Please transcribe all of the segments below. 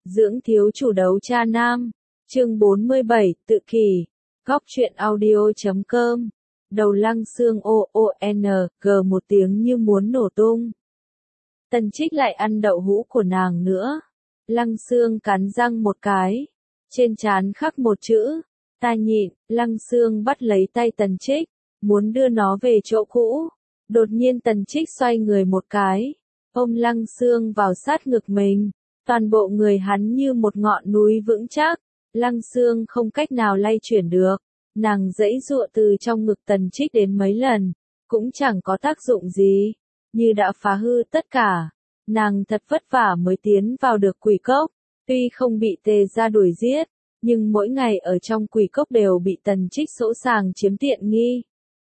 Dưỡng thiếu chủ đấu cha nam. Chương 47, tự kỷ. Góc truyện audio.com. Đầu Lăng Xương g một tiếng như muốn nổ tung. Tần Trích lại ăn đậu hũ của nàng nữa. Lăng Xương cắn răng một cái. Trên trán khắc một chữ. Ta nhịn. Lăng Xương bắt lấy tay Tần Trích, muốn đưa nó về chỗ cũ. Đột nhiên Tần Trích xoay người một cái, ôm Lăng Xương vào sát ngực mình. Toàn bộ người hắn như một ngọn núi vững chắc. Lăng Xương không cách nào lay chuyển được. Nàng giãy giụa từ trong ngực Tần Trích đến mấy lần, cũng chẳng có tác dụng gì, như đã phá hư tất cả. Nàng thật vất vả mới tiến vào được quỷ cốc, tuy không bị Tề gia đuổi giết, nhưng mỗi ngày ở trong quỷ cốc đều bị Tần Trích sỗ sàng chiếm tiện nghi.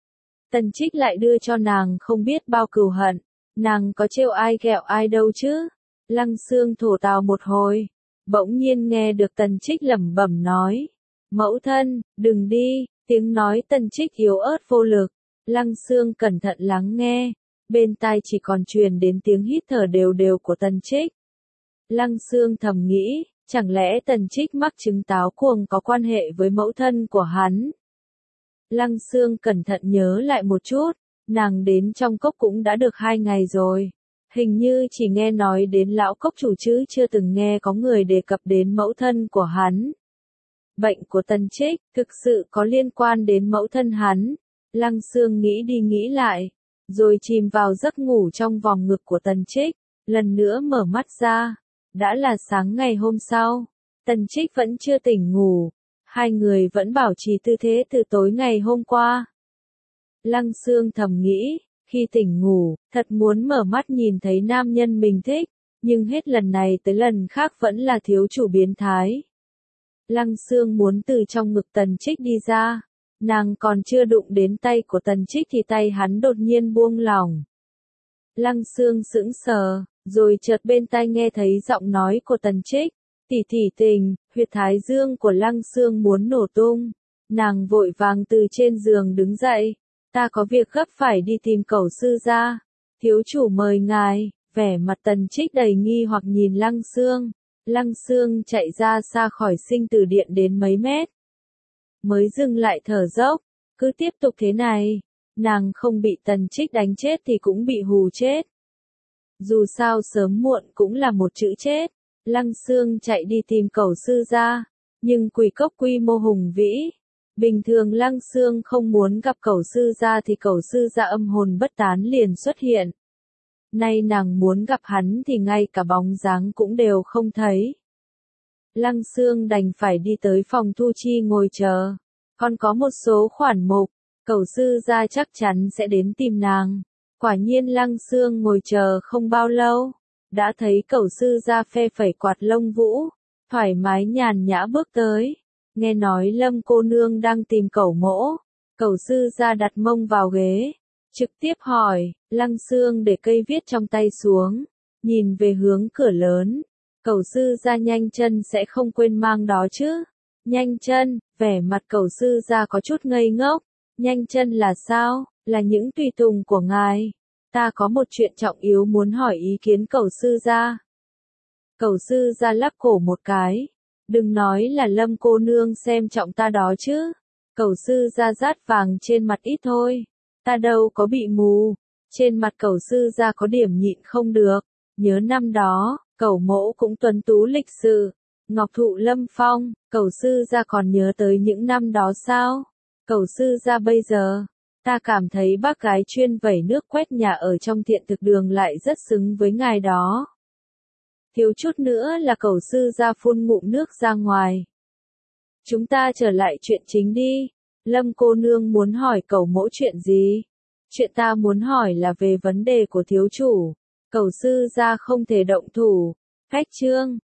Tần Trích lại đưa cho nàng không biết bao cừu hận, nàng có trêu ai ghẹo ai đâu chứ. Lăng Xương thổ tào một hồi, bỗng nhiên nghe được Tần Trích lẩm bẩm nói: "Mẫu thân, đừng đi." Tiếng nói Tần Trích yếu ớt vô lực. Lăng Xương cẩn thận lắng nghe, bên tai chỉ còn truyền đến tiếng hít thở đều đều của Tần Trích. Lăng Xương thầm nghĩ, chẳng lẽ Tần Trích mắc chứng táo cuồng có quan hệ với mẫu thân của hắn? Lăng Xương cẩn thận nhớ lại một chút, nàng đến trong cốc cũng đã được 2 ngày rồi. Hình như chỉ nghe nói đến lão cốc chủ chứ chưa từng nghe có người đề cập đến mẫu thân của hắn. Bệnh của Tần Trích thực sự có liên quan đến mẫu thân hắn. Lăng Xương nghĩ đi nghĩ lại, rồi chìm vào giấc ngủ trong vòng ngực của Tần Trích. Lần nữa mở mắt ra, đã là sáng ngày hôm sau. Tần Trích vẫn chưa tỉnh ngủ, hai người vẫn bảo trì tư thế từ tối ngày hôm qua. Lăng Xương thầm nghĩ, khi tỉnh ngủ, thật muốn mở mắt nhìn thấy nam nhân mình thích, nhưng hết lần này tới lần khác vẫn là thiếu chủ biến thái. Lăng Xương muốn từ trong ngực Tần Trích đi ra, nàng còn chưa đụng đến tay của Tần Trích thì tay hắn đột nhiên buông lỏng. Lăng Xương sững sờ, rồi chợt bên tai nghe thấy giọng nói của Tần Trích: "Tỷ tỷ tình." Huyệt thái dương của Lăng Xương muốn nổ tung. Nàng vội vàng từ trên giường đứng dậy. "Ta có việc gấp phải đi tìm Cẩu sư gia. Thiếu chủ mời ngài." Vẻ mặt Tần Trích đầy nghi hoặc nhìn Lăng Xương. Lăng Xương chạy ra xa khỏi sinh tử điện đến mấy mét, mới dừng lại thở dốc. Cứ tiếp tục thế này, nàng không bị Tần Trích đánh chết thì cũng bị hù chết. Dù sao sớm muộn cũng là một chữ chết. Lăng Xương chạy đi tìm Cẩu sư gia, nhưng quỷ cốc quy mô hùng vĩ. Bình thường Lăng Xương không muốn gặp Cẩu sư gia thì Cẩu sư gia âm hồn bất tán liền xuất hiện. Nay nàng muốn gặp hắn thì ngay cả bóng dáng cũng đều không thấy. Lăng Xương đành phải đi tới phòng thu chi ngồi chờ. Còn có một số khoản mục, Cẩu sư gia chắc chắn sẽ đến tìm nàng. Quả nhiên Lăng Xương ngồi chờ không bao lâu, đã thấy Cẩu sư gia phe phẩy quạt lông vũ, thoải mái nhàn nhã bước tới. Nghe nói Lâm cô nương đang tìm Cẩu mỗ. Cẩu sư gia đặt mông vào ghế, trực tiếp hỏi. Lăng Xương để cây viết trong tay xuống, nhìn về hướng cửa lớn. Cẩu sư gia nhanh chân sẽ không quên mang đó chứ? Nhanh chân, vẻ mặt Cẩu sư gia có chút ngây ngốc. Nhanh chân là sao? Là những tùy tùng của ngài. Ta có một chuyện trọng yếu muốn hỏi ý kiến Cẩu sư gia. Cẩu sư gia lắc cổ một cái. Đừng nói là Lâm cô nương xem trọng ta đó chứ. Cẩu sư gia rát vàng trên mặt ít thôi. Ta đâu có bị mù. Trên mặt Cẩu sư gia có điểm nhịn không được. Nhớ năm đó, Cẩu mỗ cũng tuấn tú lịch sự. Ngọc thụ lâm phong, Cẩu sư gia còn nhớ tới những năm đó sao? Cẩu sư gia bây giờ, ta cảm thấy bác gái chuyên vẩy nước quét nhà ở trong thiện thực đường lại rất xứng với ngài đó. Thiếu chút nữa là Cẩu sư gia phun ngụm nước ra ngoài. Chúng ta trở lại chuyện chính đi. Lâm cô nương muốn hỏi Cẩu mỗ chuyện gì? Chuyện ta muốn hỏi là về vấn đề của thiếu chủ. Cẩu sư gia không thể động thủ. Cách chương.